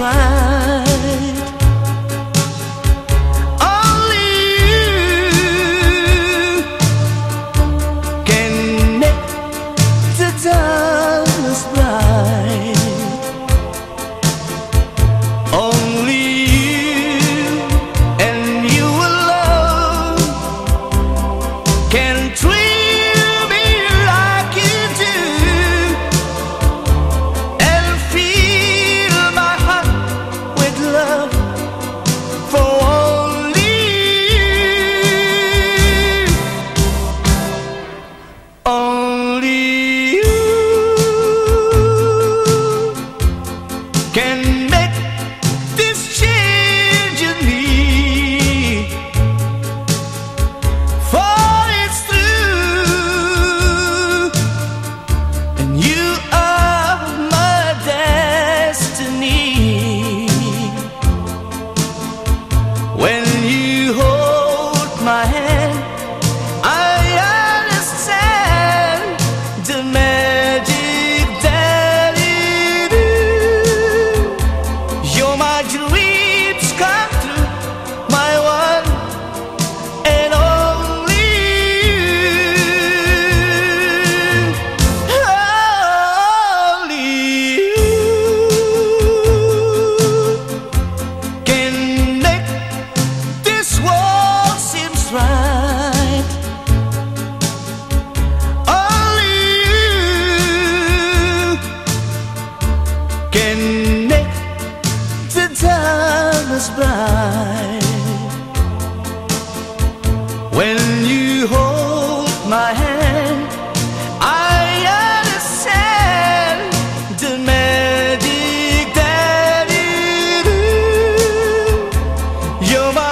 right. Only you can make the darkness bright. Only you and you alone can thrill me like you do, and fill my heart with love for only you. Only you can make this change in me, for it's true, and you are my destiny. When you hold my hand, I understand the magic that you do. You're my dreams come true, my one and only you. Only you can make this world seems right. Only you can make the darkness bright. When you hold my hand, I understand the magic that you do. You're my